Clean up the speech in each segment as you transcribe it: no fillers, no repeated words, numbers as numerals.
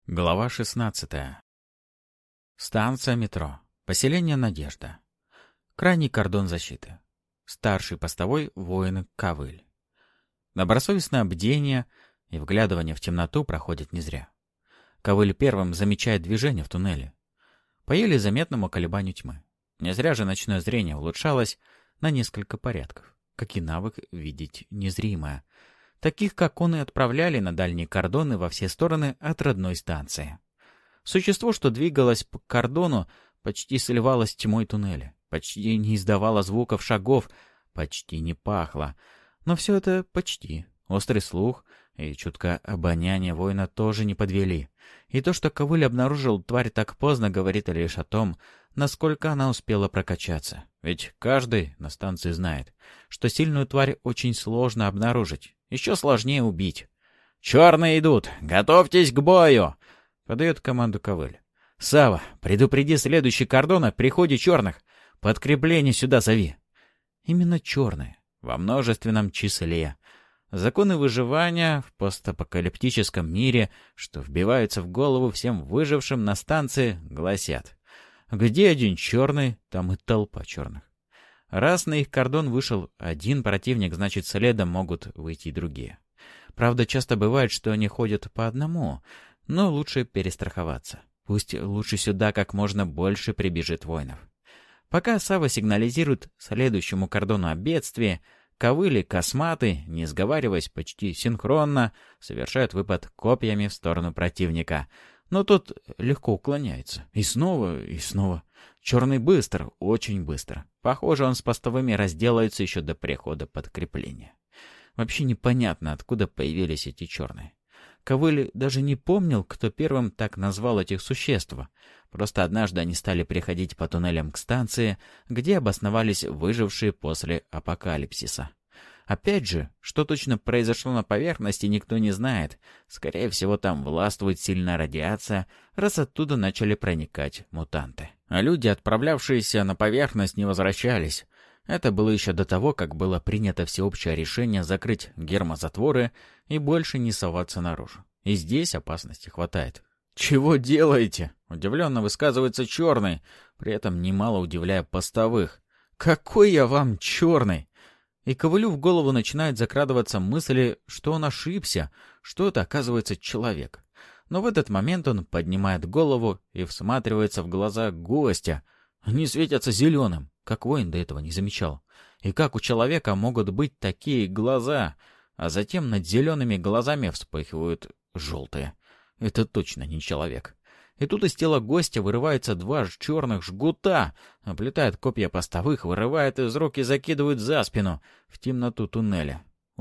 Глава 16. Станция метро. Поселение Надежда. Крайний кордон защиты. Старший постовой воин Ковыль. Добросовестное бдение и вглядывание в темноту проходит не зря. Ковыль первым замечает движение в туннеле. По еле заметному колебанию тьмы. Не зря же ночное зрение улучшалось на несколько порядков, как и навык видеть незримое. Таких, как он, и отправляли на дальние кордоны во все стороны от родной станции. Существо, что двигалось по кордону, почти сливалось с тьмой туннеля, почти не издавало звуков шагов, почти не пахло. Но все это почти. Острый слух и чуткое обоняние воина тоже не подвели. И то, что Ковыль обнаружил тварь так поздно, говорит лишь о том, насколько она успела прокачаться. Ведь каждый на станции знает, что сильную тварь очень сложно обнаружить. Еще сложнее убить. «Черные идут! Готовьтесь к бою!» — подает команду Ковыль. «Сава, предупреди следующий кордон о приходе черных. Подкрепление сюда зови». Именно черные, во множественном числе. Законы выживания в постапокалиптическом мире, что вбиваются в голову всем выжившим на станции, гласят: где один черный, там и толпа черных. Раз на их кордон вышел один противник, значит, следом могут выйти и другие. Правда, часто бывает, что они ходят по одному, но лучше перестраховаться. Пусть лучше сюда как можно больше прибежит воинов. Пока Сава сигнализирует следующему кордону о бедствии, Ковыль и Косматый, не сговариваясь почти синхронно, совершают выпад копьями в сторону противника. Но тот легко уклоняется. И снова, и снова. Черный быстро, очень быстро. Похоже, он с постовыми разделается еще до прихода подкрепления. Вообще непонятно, откуда появились эти черные. Ковыль даже не помнил, кто первым так назвал этих существ. Просто однажды они стали приходить по туннелям к станции, где обосновались выжившие после апокалипсиса. Опять же, что точно произошло на поверхности, никто не знает. Скорее всего, там властвует сильная радиация, раз оттуда начали проникать мутанты. А люди, отправлявшиеся на поверхность, не возвращались. Это было еще до того, как было принято всеобщее решение закрыть гермозатворы и больше не соваться наружу. И здесь опасности хватает. «Чего делаете?» — удивленно высказывается черный, при этом немало удивляя постовых. «Какой я вам черный?» И Ковылю в голову начинает закрадываться мысли, что он ошибся, что это, оказывается, человек. Но в этот момент он поднимает голову и всматривается в глаза гостя. Они светятся зеленым, как воин до этого не замечал. И как у человека могут быть такие глаза? А затем над зелеными глазами вспыхивают желтые. Это точно не человек. И тут из тела гостя вырываются два черных жгута, оплетают копья постовых, вырывают из рук и закидывают за спину в темноту туннеля.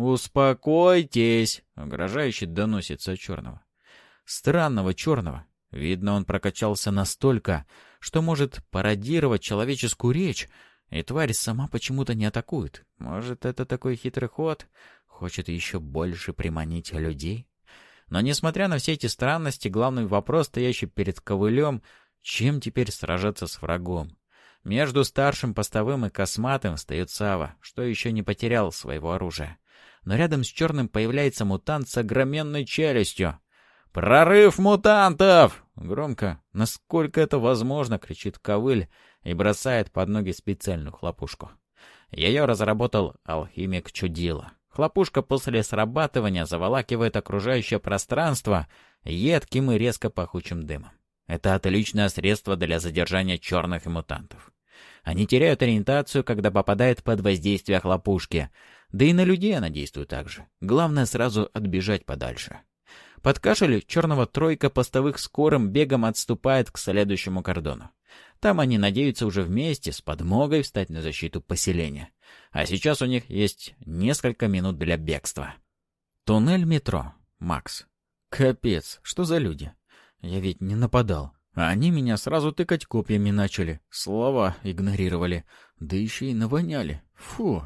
«Успокойтесь!» — угрожающе доносится от черного. Странного черного. Видно, он прокачался настолько, что может пародировать человеческую речь, и тварь сама почему-то не атакует. Может, это такой хитрый ход? Хочет еще больше приманить людей? Но, несмотря на все эти странности, главный вопрос, стоящий перед Ковылем, чем теперь сражаться с врагом? Между старшим постовым и Косматым встает Сава, что еще не потерял своего оружия. Но рядом с черным появляется мутант с огроменной челюстью. «Прорыв мутантов!» Громко, насколько это возможно, кричит Ковыль и бросает под ноги специальную хлопушку. Ее разработал алхимик Чудило. Хлопушка после срабатывания заволакивает окружающее пространство едким и резко пахучим дымом. Это отличное средство для задержания черных и мутантов. Они теряют ориентацию, когда попадают под воздействие хлопушки. Да и на людей она действует так же. Главное сразу отбежать подальше. Под кашель черного тройка постовых скорым бегом отступает к следующему кордону. Там они надеются уже вместе с подмогой встать на защиту поселения. А сейчас у них есть несколько минут для бегства. Туннель метро. Макс. Капец, что за люди? Я ведь не нападал. А они меня сразу тыкать копьями начали. Слова игнорировали. Да еще и навоняли. Фу.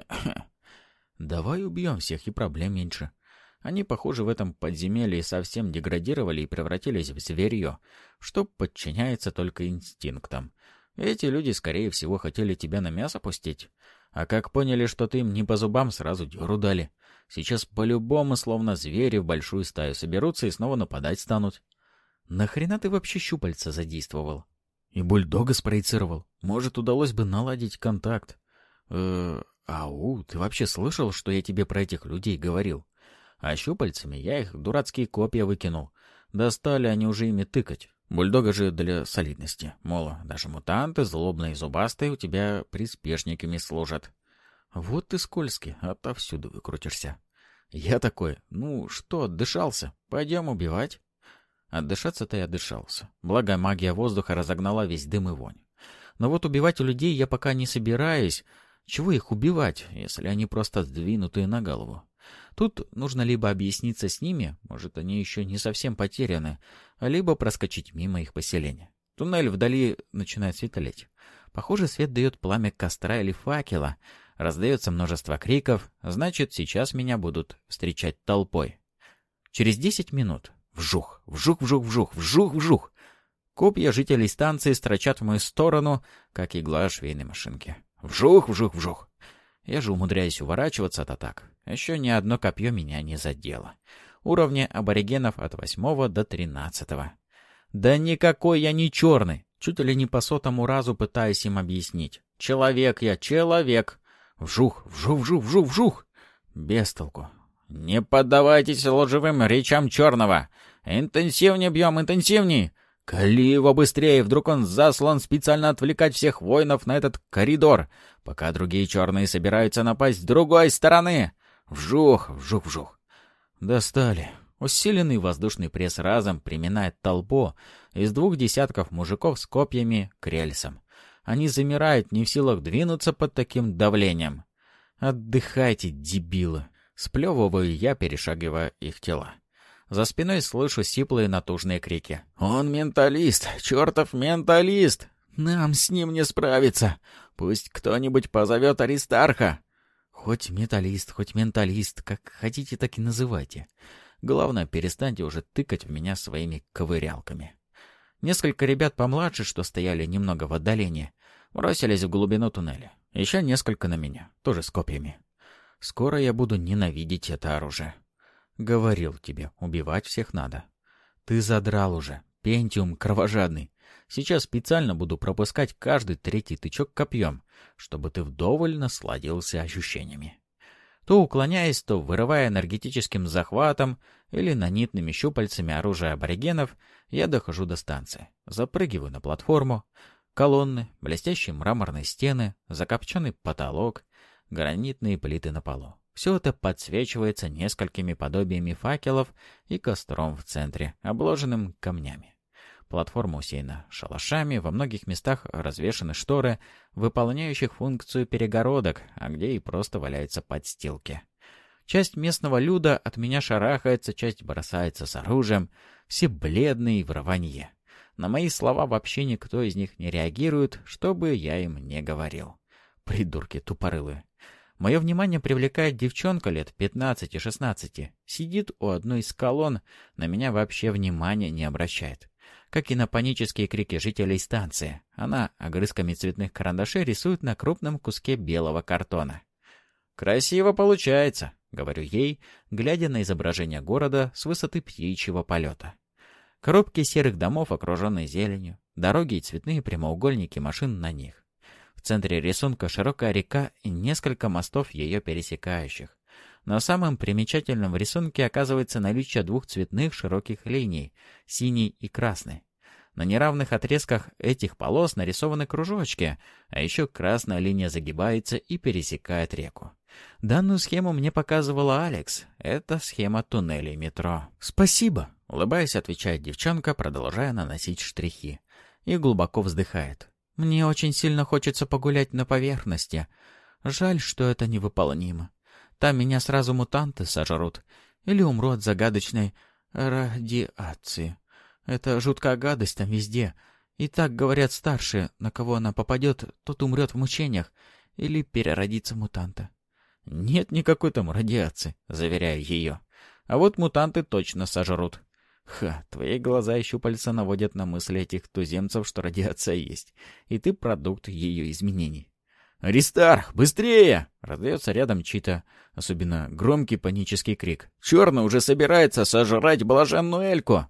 Давай убьем всех, и проблем меньше. Они, похоже, в этом подземелье совсем деградировали и превратились в зверье, что подчиняется только инстинктам. Эти люди, скорее всего, хотели тебя на мясо пустить. А как поняли, что ты им не по зубам, сразу дёру дали. Сейчас по-любому, словно звери, в большую стаю соберутся и снова нападать станут. Нахрена ты вообще щупальца задействовал? И бульдога спроецировал. Может, удалось бы наладить контакт. Ау, ты вообще слышал, что я тебе про этих людей говорил? А щупальцами я их дурацкие копья выкинул. Достали они уже ими тыкать. Бульдога же для солидности. Мол, даже мутанты, злобные и зубастые, у тебя приспешниками служат. Вот ты скользкий, отовсюду выкрутишься. Я такой, ну что, отдышался? Пойдем убивать. Отдышаться-то я отдышался. Благо, магия воздуха разогнала весь дым и вонь. Но вот убивать людей я пока не собираюсь. Чего их убивать, если они просто сдвинутые на голову? Тут нужно либо объясниться с ними, может, они еще не совсем потеряны, либо проскочить мимо их поселения. Туннель вдали начинает светлеть. Похоже, свет дает пламя костра или факела. Раздается множество криков, значит, сейчас меня будут встречать толпой. Через 10 минут вжух, вжух, вжух, вжух, вжух, вжух. Копья жителей станции строчат в мою сторону, как игла швейной машинки. Вжух, вжух, вжух. Я же умудряюсь уворачиваться от атак. Еще ни одно копье меня не задело. Уровни аборигенов от 8 до 13. Да никакой я не черный. Чуть ли не по 100-му разу пытаюсь им объяснить. Человек я, человек. Вжух, вжух, вжух, вжух, вжух. Без толку. Не поддавайтесь лживым речам черного. Интенсивнее бьем, интенсивней. Кали его быстрее, вдруг он заслан специально отвлекать всех воинов на этот коридор, пока другие черные собираются напасть с другой стороны. Вжух, вжух, вжух. Достали. Усиленный воздушный пресс разом приминает толпу из 2 десятков мужиков с копьями к рельсам. Они замирают, не в силах двинуться под таким давлением. Отдыхайте, дебилы. Сплевываю я, перешагивая их тела. За спиной слышу сиплые натужные крики. «Он менталист! Чертов менталист! Нам с ним не справиться! Пусть кто-нибудь позовет Аристарха!» Хоть менталист, как хотите, так и называйте. Главное, перестаньте уже тыкать в меня своими ковырялками. Несколько ребят помладше, что стояли немного в отдалении, бросились в глубину туннеля. Еще несколько на меня, тоже с копьями. Скоро я буду ненавидеть это оружие. Говорил тебе, убивать всех надо. Ты задрал уже, Пентиум кровожадный. Сейчас специально буду пропускать каждый 3-й тычок копьем, чтобы ты вдоволь насладился ощущениями. То уклоняясь, то вырывая энергетическим захватом или нанитными щупальцами оружия аборигенов, я дохожу до станции. Запрыгиваю на платформу. Колонны, блестящие мраморные стены, закопченный потолок, гранитные плиты на полу. Все это подсвечивается несколькими подобиями факелов и костром в центре, обложенным камнями. Платформа усеяна шалашами, во многих местах развешаны шторы, выполняющих функцию перегородок, а где и просто валяются подстилки. Часть местного люда от меня шарахается, часть бросается с оружием, все бледные и в рванье. На мои слова вообще никто из них не реагирует, что бы я им не говорил. Придурки тупорылые. Мое внимание привлекает девчонка лет 15-16. Сидит у одной из колонн, на меня вообще внимания не обращает. Как и на панические крики жителей станции. Она огрызками цветных карандашей рисует на крупном куске белого картона. «Красиво получается», — говорю ей, глядя на изображение города с высоты птичьего полета. Коробки серых домов, окруженные зеленью, дороги и цветные прямоугольники машин на них. В центре рисунка широкая река и несколько мостов, ее пересекающих. Но самым примечательным в рисунке оказывается наличие 2 цветных широких линий — синий и красный. На неравных отрезках этих полос нарисованы кружочки, а еще красная линия загибается и пересекает реку. Данную схему мне показывала Алекс. Это схема туннелей метро. «Спасибо», — улыбаясь, отвечает девчонка, продолжая наносить штрихи. И глубоко вздыхает. «Мне очень сильно хочется погулять на поверхности. Жаль, что это невыполнимо. Там меня сразу мутанты сожрут. Или умру от загадочной радиации. Это жуткая гадость там везде. И так говорят старшие, на кого она попадет, тот умрет в мучениях или переродится мутанта». «Нет никакой там радиации», — заверяю ее. «А вот мутанты точно сожрут». «Ха, твои глаза и щупальца наводят на мысли этих туземцев, что радиация есть, и ты продукт ее изменений». «Аристарх, быстрее!» — раздается рядом чей-то особенно громкий панический крик. «Черный уже собирается сожрать блаженную Эльку!»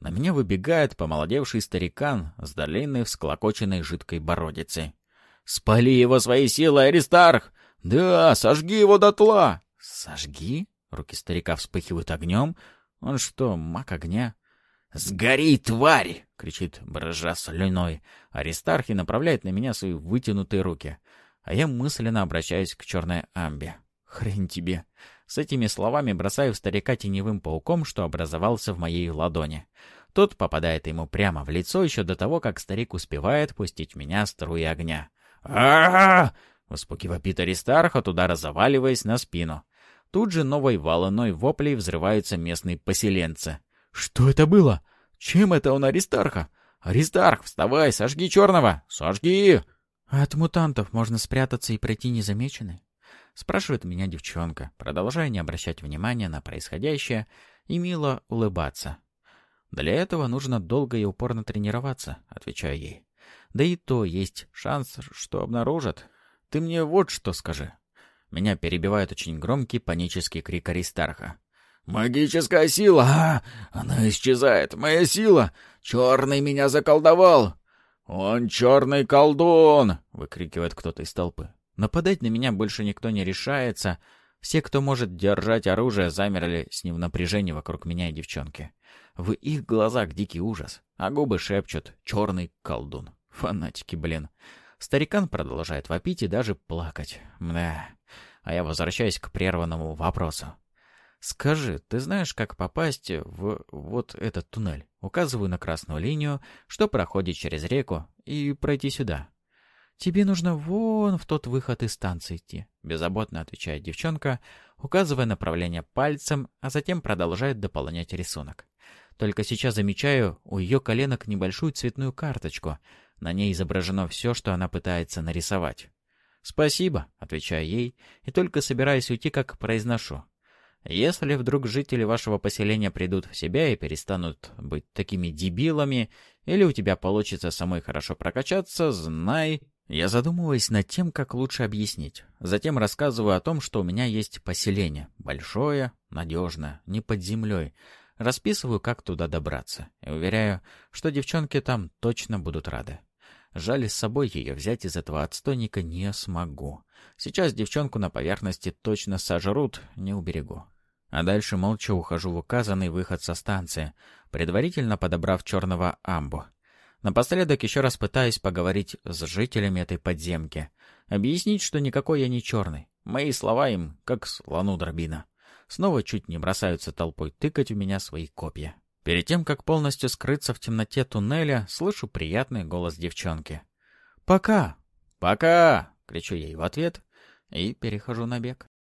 На меня выбегает помолодевший старикан с длинной всклокоченной жидкой бородицей. «Спали его своей силой, Аристарх! Да, сожги его дотла!» «Сожги?» Руки старика вспыхивают огнем. Он что, маг огня? «Сгори, тварь!» — кричит, брызжа слюной. Аристарх и направляет на меня свои вытянутые руки. А я мысленно обращаюсь к черной амбе. «Хрень тебе!» С этими словами бросаю в старика теневым пауком, что образовался в моей ладони. Тот попадает ему прямо в лицо еще до того, как старик успевает пустить в меня струи огня. «А-а-а!» — в испуге вопит Аристарх, от удара заваливаясь на спину. Тут же новой волной воплей взрываются местные поселенцы. «Что это было? Чем это он Аристарха? Аристарх, вставай, сожги черного! Сожги!» «От мутантов можно спрятаться и пройти незамеченной?» — спрашивает меня девчонка, продолжая не обращать внимания на происходящее и мило улыбаться. «Для этого нужно долго и упорно тренироваться», — отвечаю ей. «Да и то есть шанс, что обнаружат. Ты мне вот что скажи». Меня перебивает очень громкий панический крик Аристарха. «Магическая сила! Она исчезает! Моя сила! Черный меня заколдовал!» «Он черный колдун!» — выкрикивает кто-то из толпы. Нападать на меня больше никто не решается. Все, кто может держать оружие, замерли с ним в напряжении вокруг меня и девчонки. В их глазах дикий ужас, а губы шепчут «черный колдун». Фанатики, блин. Старикан продолжает вопить и даже плакать. Мда. А я возвращаюсь к прерванному вопросу. «Скажи, ты знаешь, как попасть в вот этот туннель?» Указываю на красную линию, что проходит через реку, и пройти сюда. «Тебе нужно вон в тот выход из станции идти», — беззаботно отвечает девчонка, указывая направление пальцем, а затем продолжает дополнять рисунок. Только сейчас замечаю у ее коленок небольшую цветную карточку. На ней изображено все, что она пытается нарисовать. «Спасибо», — отвечаю ей, и только собираюсь уйти, как произношу. «Если вдруг жители вашего поселения придут в себя и перестанут быть такими дебилами, или у тебя получится самой хорошо прокачаться, знай...» Я задумываюсь над тем, как лучше объяснить. Затем рассказываю о том, что у меня есть поселение. Большое, надежное, не под землей. Расписываю, как туда добраться. И уверяю, что девчонки там точно будут рады. Жаль, с собой ее взять из этого отстойника не смогу. Сейчас девчонку на поверхности точно сожрут, не уберегу. А дальше молча ухожу в указанный выход со станции, предварительно подобрав черного амбу. Напоследок еще раз пытаюсь поговорить с жителями этой подземки. Объяснить, что никакой я не черный. Мои слова им, как слону дробина. Снова чуть не бросаются толпой тыкать у меня свои копья. Перед тем, как полностью скрыться в темноте туннеля, слышу приятный голос девчонки. «Пока!» «Пока!» — кричу ей в ответ и перехожу на бег.